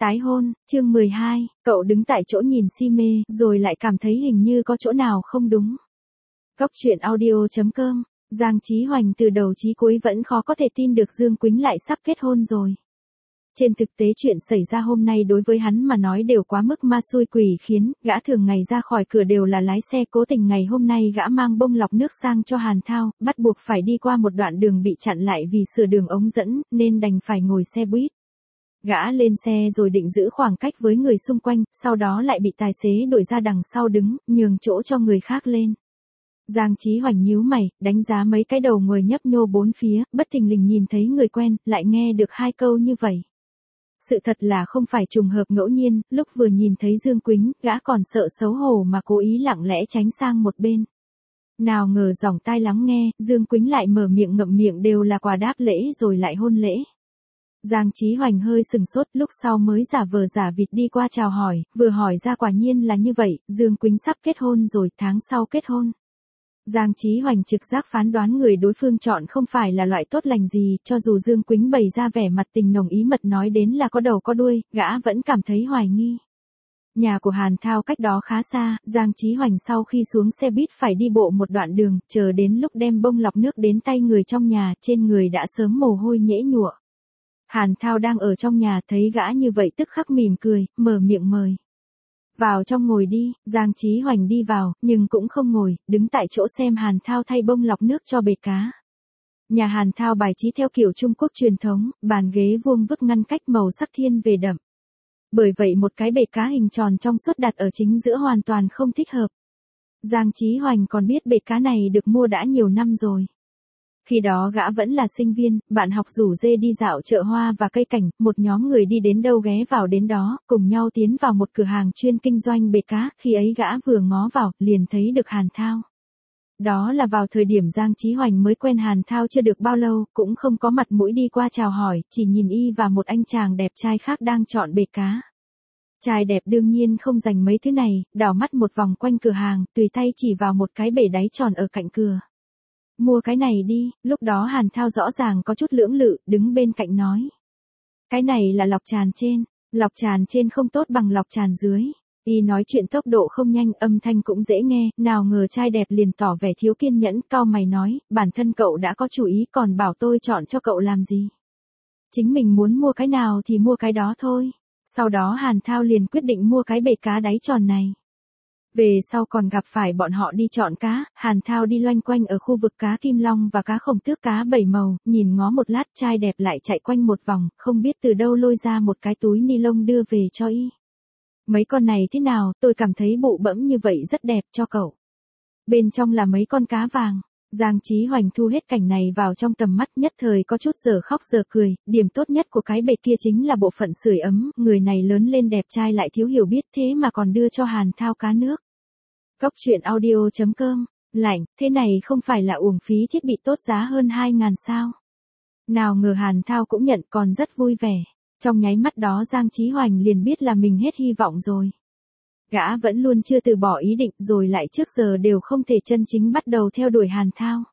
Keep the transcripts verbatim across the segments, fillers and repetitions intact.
Tái hôn, chương mười hai, cậu đứng tại chỗ nhìn si mê, rồi lại cảm thấy hình như có chỗ nào không đúng. Góc truyện audio chấm com, Giang Chí Hoành từ đầu chí cuối vẫn khó có thể tin được Dương Quýnh lại sắp kết hôn rồi. Trên thực tế chuyện xảy ra hôm nay đối với hắn mà nói đều quá mức ma xui quỷ khiến, gã thường ngày ra khỏi cửa đều là lái xe, cố tình ngày hôm nay gã mang bông lọc nước sang cho Hàn Thao, bắt buộc phải đi qua một đoạn đường bị chặn lại vì sửa đường ống dẫn, nên đành phải ngồi xe buýt. Gã lên xe rồi định giữ khoảng cách với người xung quanh, sau đó lại bị tài xế đuổi ra đằng sau đứng, nhường chỗ cho người khác lên. Giang Chí Hoành nhíu mày, đánh giá mấy cái đầu người nhấp nhô bốn phía, bất thình lình nhìn thấy người quen, lại nghe được hai câu như vậy. Sự thật là không phải trùng hợp ngẫu nhiên, lúc vừa nhìn thấy Dương Quýnh, gã còn sợ xấu hổ mà cố ý lặng lẽ tránh sang một bên. Nào ngờ dòng tai lắng nghe, Dương Quýnh lại mở miệng ngậm miệng đều là quà đáp lễ rồi lại hôn lễ. Giang Chí Hoành hơi sừng sốt, lúc sau mới giả vờ giả vịt đi qua chào hỏi, vừa hỏi ra quả nhiên là như vậy, Dương Quýnh sắp kết hôn rồi, tháng sau kết hôn. Giang Chí Hoành trực giác phán đoán người đối phương chọn không phải là loại tốt lành gì, cho dù Dương Quýnh bày ra vẻ mặt tình nồng ý mật nói đến là có đầu có đuôi, gã vẫn cảm thấy hoài nghi. Nhà của Hàn Thao cách đó khá xa, Giang Chí Hoành sau khi xuống xe buýt phải đi bộ một đoạn đường, chờ đến lúc đem bông lọc nước đến tay người trong nhà, trên người đã sớm mồ hôi nhễ nhụa. Hàn Thao đang ở trong nhà thấy gã như vậy tức khắc mỉm cười, mở miệng mời. Vào trong ngồi đi, Giang Chí Hoành đi vào, nhưng cũng không ngồi, đứng tại chỗ xem Hàn Thao thay bông lọc nước cho bể cá. Nhà Hàn Thao bài trí theo kiểu Trung Quốc truyền thống, bàn ghế vuông vức ngăn cách màu sắc thiên về đậm. Bởi vậy một cái bể cá hình tròn trong suốt đặt ở chính giữa hoàn toàn không thích hợp. Giang Chí Hoành còn biết bể cá này được mua đã nhiều năm rồi. Khi đó gã vẫn là sinh viên, bạn học rủ dê đi dạo chợ hoa và cây cảnh, một nhóm người đi đến đâu ghé vào đến đó, cùng nhau tiến vào một cửa hàng chuyên kinh doanh bể cá, khi ấy gã vừa ngó vào, liền thấy được Hàn Thao. Đó là vào thời điểm Giang Chí Hoành mới quen Hàn Thao chưa được bao lâu, cũng không có mặt mũi đi qua chào hỏi, chỉ nhìn y và một anh chàng đẹp trai khác đang chọn bể cá. Trai đẹp đương nhiên không dành mấy thứ này, đảo mắt một vòng quanh cửa hàng, tùy tay chỉ vào một cái bể đáy tròn ở cạnh cửa. Mua cái này đi, lúc đó Hàn Thao rõ ràng có chút lưỡng lự, đứng bên cạnh nói. Cái này là lọc tràn trên, lọc tràn trên không tốt bằng lọc tràn dưới. Y nói chuyện tốc độ không nhanh, âm thanh cũng dễ nghe, nào ngờ trai đẹp liền tỏ vẻ thiếu kiên nhẫn, cau mày nói, bản thân cậu đã có chủ ý còn bảo tôi chọn cho cậu làm gì. Chính mình muốn mua cái nào thì mua cái đó thôi. Sau đó Hàn Thao liền quyết định mua cái bể cá đáy tròn này. Về sau còn gặp phải bọn họ đi chọn cá, Hàn Thao đi loanh quanh ở khu vực cá kim long và cá khổng tước cá bảy màu, nhìn ngó một lát trai đẹp lại chạy quanh một vòng, không biết từ đâu lôi ra một cái túi ni lông đưa về cho y. Mấy con này thế nào, tôi cảm thấy bụ bẫm như vậy rất đẹp cho cậu. Bên trong là mấy con cá vàng. Giang Chí Hoành thu hết cảnh này vào trong tầm mắt, nhất thời có chút giờ khóc giờ cười, điểm tốt nhất của cái bể kia chính là bộ phận sưởi ấm, người này lớn lên đẹp trai lại thiếu hiểu biết thế mà còn đưa cho Hàn Thao cá nước. Góc truyện audio chấm com, lạnh, thế này không phải là uổng phí thiết bị tốt giá hơn hai ngàn sao. Nào ngờ Hàn Thao cũng nhận còn rất vui vẻ, trong nháy mắt đó Giang Chí Hoành liền biết là mình hết hy vọng rồi. Gã vẫn luôn chưa từ bỏ ý định rồi lại trước giờ đều không thể chân chính bắt đầu theo đuổi Hàn Thao.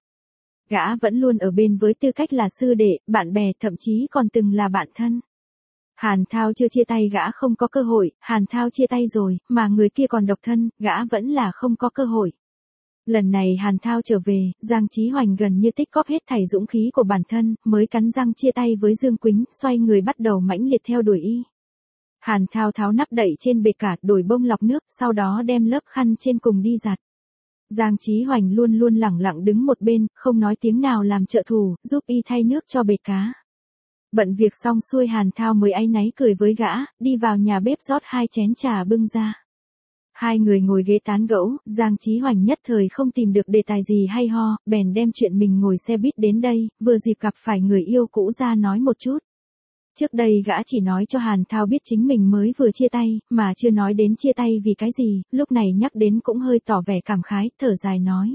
Gã vẫn luôn ở bên với tư cách là sư đệ, bạn bè, thậm chí còn từng là bạn thân. Hàn Thao chưa chia tay gã không có cơ hội, Hàn Thao chia tay rồi, mà người kia còn độc thân, gã vẫn là không có cơ hội. Lần này Hàn Thao trở về, Giang Chí Hoành gần như tích cóp hết thảy dũng khí của bản thân, mới cắn răng chia tay với Dương Quýnh, xoay người bắt đầu mãnh liệt theo đuổi y. Hàn Thao tháo nắp đậy trên bể cả, đổi bông lọc nước, sau đó đem lớp khăn trên cùng đi giặt. Giang Chí Hoành luôn luôn lẳng lặng đứng một bên, không nói tiếng nào làm trợ thủ, giúp y thay nước cho bể cá. Bận việc xong xuôi Hàn Thao mới áy náy cười với gã, đi vào nhà bếp rót hai chén trà bưng ra. Hai người ngồi ghế tán gẫu, Giang Chí Hoành nhất thời không tìm được đề tài gì hay ho, bèn đem chuyện mình ngồi xe buýt đến đây, vừa dịp gặp phải người yêu cũ ra nói một chút. Trước đây gã chỉ nói cho Hàn Thao biết chính mình mới vừa chia tay, mà chưa nói đến chia tay vì cái gì, lúc này nhắc đến cũng hơi tỏ vẻ cảm khái, thở dài nói.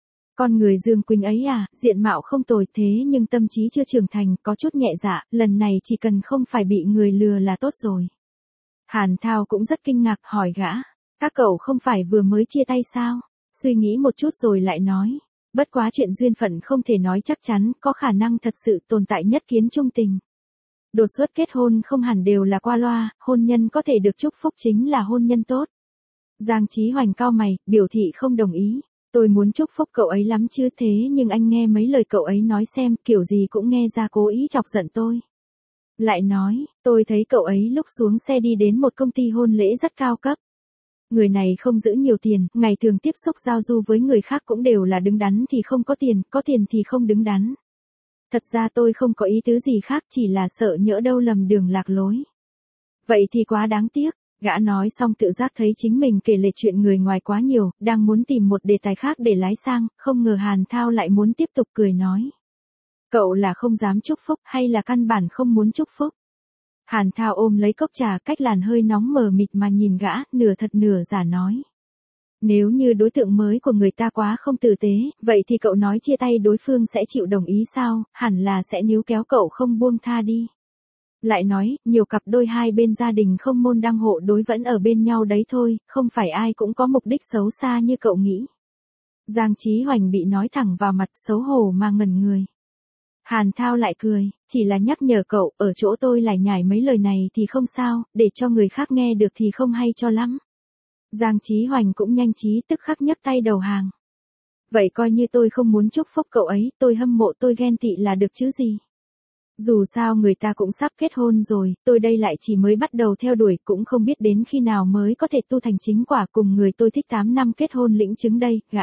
Con người Dương Quýnh ấy à, diện mạo không tồi thế nhưng tâm trí chưa trưởng thành, có chút nhẹ dạ, lần này chỉ cần không phải bị người lừa là tốt rồi. Hàn Thao cũng rất kinh ngạc hỏi gã, các cậu không phải vừa mới chia tay sao? Suy nghĩ một chút rồi lại nói, bất quá chuyện duyên phận không thể nói chắc chắn, có khả năng thật sự tồn tại nhất kiến chung tình. Đột xuất kết hôn không hẳn đều là qua loa, hôn nhân có thể được chúc phúc chính là hôn nhân tốt. Giang Chí Hoành cau mày, biểu thị không đồng ý. Tôi muốn chúc phúc cậu ấy lắm chứ thế nhưng anh nghe mấy lời cậu ấy nói xem, kiểu gì cũng nghe ra cố ý chọc giận tôi. Lại nói, tôi thấy cậu ấy lúc xuống xe đi đến một công ty hôn lễ rất cao cấp. Người này không giữ nhiều tiền, ngày thường tiếp xúc giao du với người khác cũng đều là đứng đắn thì không có tiền, có tiền thì không đứng đắn. Thật ra tôi không có ý tứ gì khác, chỉ là sợ nhỡ đâu lầm đường lạc lối. Vậy thì quá đáng tiếc. Gã nói xong tự giác thấy chính mình kể lể chuyện người ngoài quá nhiều, đang muốn tìm một đề tài khác để lái sang, không ngờ Hàn Thao lại muốn tiếp tục cười nói. Cậu là không dám chúc phúc hay là căn bản không muốn chúc phúc? Hàn Thao ôm lấy cốc trà cách làn hơi nóng mờ mịt mà nhìn gã, nửa thật nửa giả nói. Nếu như đối tượng mới của người ta quá không tử tế, vậy thì cậu nói chia tay đối phương sẽ chịu đồng ý sao, hẳn là sẽ níu kéo cậu không buông tha đi. Lại nói, nhiều cặp đôi hai bên gia đình không môn đăng hộ đối vẫn ở bên nhau đấy thôi, không phải ai cũng có mục đích xấu xa như cậu nghĩ. Giang Chí Hoành bị nói thẳng vào mặt xấu hổ mà ngẩn người. Hàn Thao lại cười, chỉ là nhắc nhở cậu, ở chỗ tôi lải nhải mấy lời này thì không sao, để cho người khác nghe được thì không hay cho lắm. Giang Chí Hoành cũng nhanh trí tức khắc nhấc tay đầu hàng. Vậy coi như tôi không muốn chúc phúc cậu ấy, tôi hâm mộ tôi ghen tị là được chứ gì. Dù sao người ta cũng sắp kết hôn rồi, tôi đây lại chỉ mới bắt đầu theo đuổi, cũng không biết đến khi nào mới có thể tu thành chính quả cùng người tôi thích tám năm kết hôn lĩnh chứng đây, gã.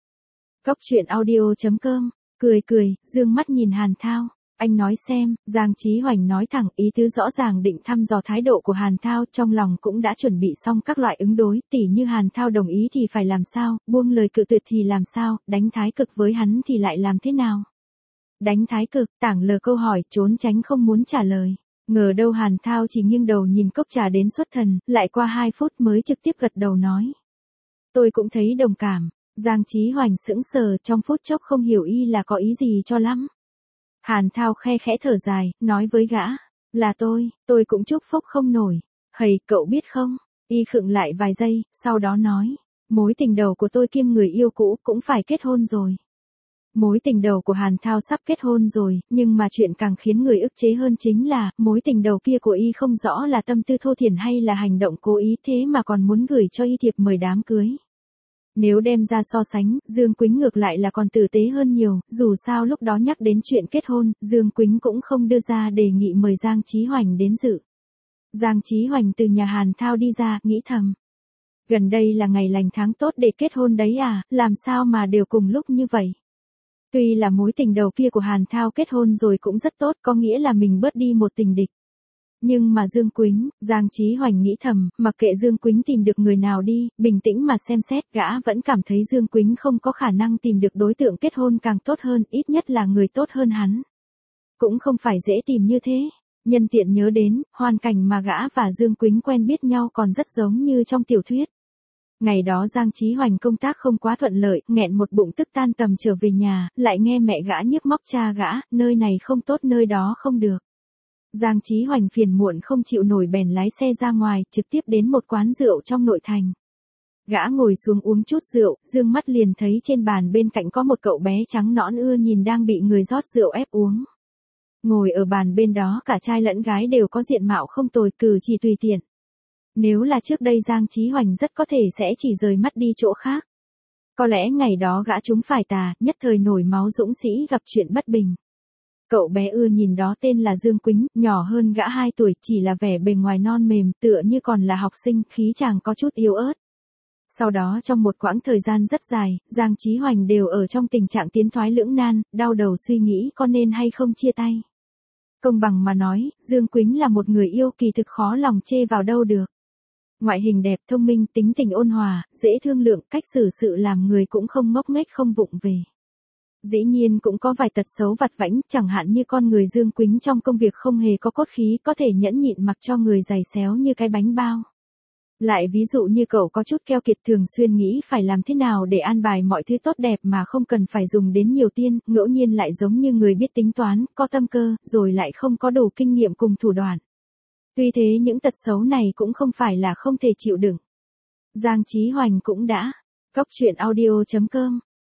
Cốc truyện audio chấm com, cười cười, dương mắt nhìn Hàn Thao. Anh nói xem, Giang Chí Hoành nói thẳng, ý tứ rõ ràng định thăm dò thái độ của Hàn Thao, trong lòng cũng đã chuẩn bị xong các loại ứng đối, tỉ như Hàn Thao đồng ý thì phải làm sao, buông lời cự tuyệt thì làm sao, đánh thái cực với hắn thì lại làm thế nào. Đánh thái cực, tảng lờ câu hỏi, trốn tránh không muốn trả lời. Ngờ đâu Hàn Thao chỉ nghiêng đầu nhìn cốc trà đến xuất thần, lại qua hai phút mới trực tiếp gật đầu nói. Tôi cũng thấy đồng cảm. Giang Chí Hoành sững sờ, trong phút chốc không hiểu y là có ý gì cho lắm. Hàn Thao khe khẽ thở dài, nói với gã, là tôi, tôi cũng chúc phúc không nổi. Hầy, cậu biết không? Y khựng lại vài giây, sau đó nói, mối tình đầu của tôi kiêm người yêu cũ cũng phải kết hôn rồi. Mối tình đầu của Hàn Thao sắp kết hôn rồi, nhưng mà chuyện càng khiến người ức chế hơn chính là, mối tình đầu kia của y không rõ là tâm tư thô thiển hay là hành động cố ý thế mà còn muốn gửi cho y thiệp mời đám cưới. Nếu đem ra so sánh, Dương Quýnh ngược lại là còn tử tế hơn nhiều, dù sao lúc đó nhắc đến chuyện kết hôn, Dương Quýnh cũng không đưa ra đề nghị mời Giang Chí Hoành đến dự. Giang Chí Hoành từ nhà Hàn Thao đi ra, nghĩ thầm. Gần đây là ngày lành tháng tốt để kết hôn đấy à, làm sao mà đều cùng lúc như vậy. Tuy là mối tình đầu kia của Hàn Thao kết hôn rồi cũng rất tốt, có nghĩa là mình bớt đi một tình địch. Nhưng mà Dương Quýnh, Giang Chí Hoành nghĩ thầm, mặc kệ Dương Quýnh tìm được người nào đi, bình tĩnh mà xem xét, gã vẫn cảm thấy Dương Quýnh không có khả năng tìm được đối tượng kết hôn càng tốt hơn, ít nhất là người tốt hơn hắn. Cũng không phải dễ tìm như thế. Nhân tiện nhớ đến, hoàn cảnh mà gã và Dương Quýnh quen biết nhau còn rất giống như trong tiểu thuyết. Ngày đó Giang Chí Hoành công tác không quá thuận lợi, nghẹn một bụng tức tan tầm trở về nhà, lại nghe mẹ gã nhức móc cha gã, nơi này không tốt nơi đó không được. Giang Chí Hoành phiền muộn không chịu nổi bèn lái xe ra ngoài, trực tiếp đến một quán rượu trong nội thành. Gã ngồi xuống uống chút rượu, dương mắt liền thấy trên bàn bên cạnh có một cậu bé trắng nõn ưa nhìn đang bị người rót rượu ép uống. Ngồi ở bàn bên đó cả trai lẫn gái đều có diện mạo không tồi, cử chỉ tùy tiện. Nếu là trước đây Giang Chí Hoành rất có thể sẽ chỉ rời mắt đi chỗ khác. Có lẽ ngày đó gã chúng phải tà, nhất thời nổi máu dũng sĩ gặp chuyện bất bình. Cậu bé ưa nhìn đó tên là Dương Quýnh, nhỏ hơn gã hai tuổi, chỉ là vẻ bề ngoài non mềm, tựa như còn là học sinh, khí chàng có chút yếu ớt. Sau đó trong một quãng thời gian rất dài, Giang Chí Hoành đều ở trong tình trạng tiến thoái lưỡng nan, đau đầu suy nghĩ có nên hay không chia tay. Công bằng mà nói, Dương Quýnh là một người yêu kỳ thực khó lòng chê vào đâu được. Ngoại hình đẹp, thông minh, tính tình ôn hòa, dễ thương lượng, cách xử sự làm người cũng không ngốc nghếch không vụng về. Dĩ nhiên cũng có vài tật xấu vặt vãnh, chẳng hạn như con người Dương Quýnh trong công việc không hề có cốt khí, có thể nhẫn nhịn mặc cho người giày xéo như cái bánh bao. Lại ví dụ như cậu có chút keo kiệt, thường xuyên nghĩ phải làm thế nào để an bài mọi thứ tốt đẹp mà không cần phải dùng đến nhiều tiền, ngẫu nhiên lại giống như người biết tính toán, có tâm cơ, rồi lại không có đủ kinh nghiệm cùng thủ đoạn. Tuy thế những tật xấu này cũng không phải là không thể chịu đựng. Giang Chí Hoành cũng đã. Cốc truyện audio chấm com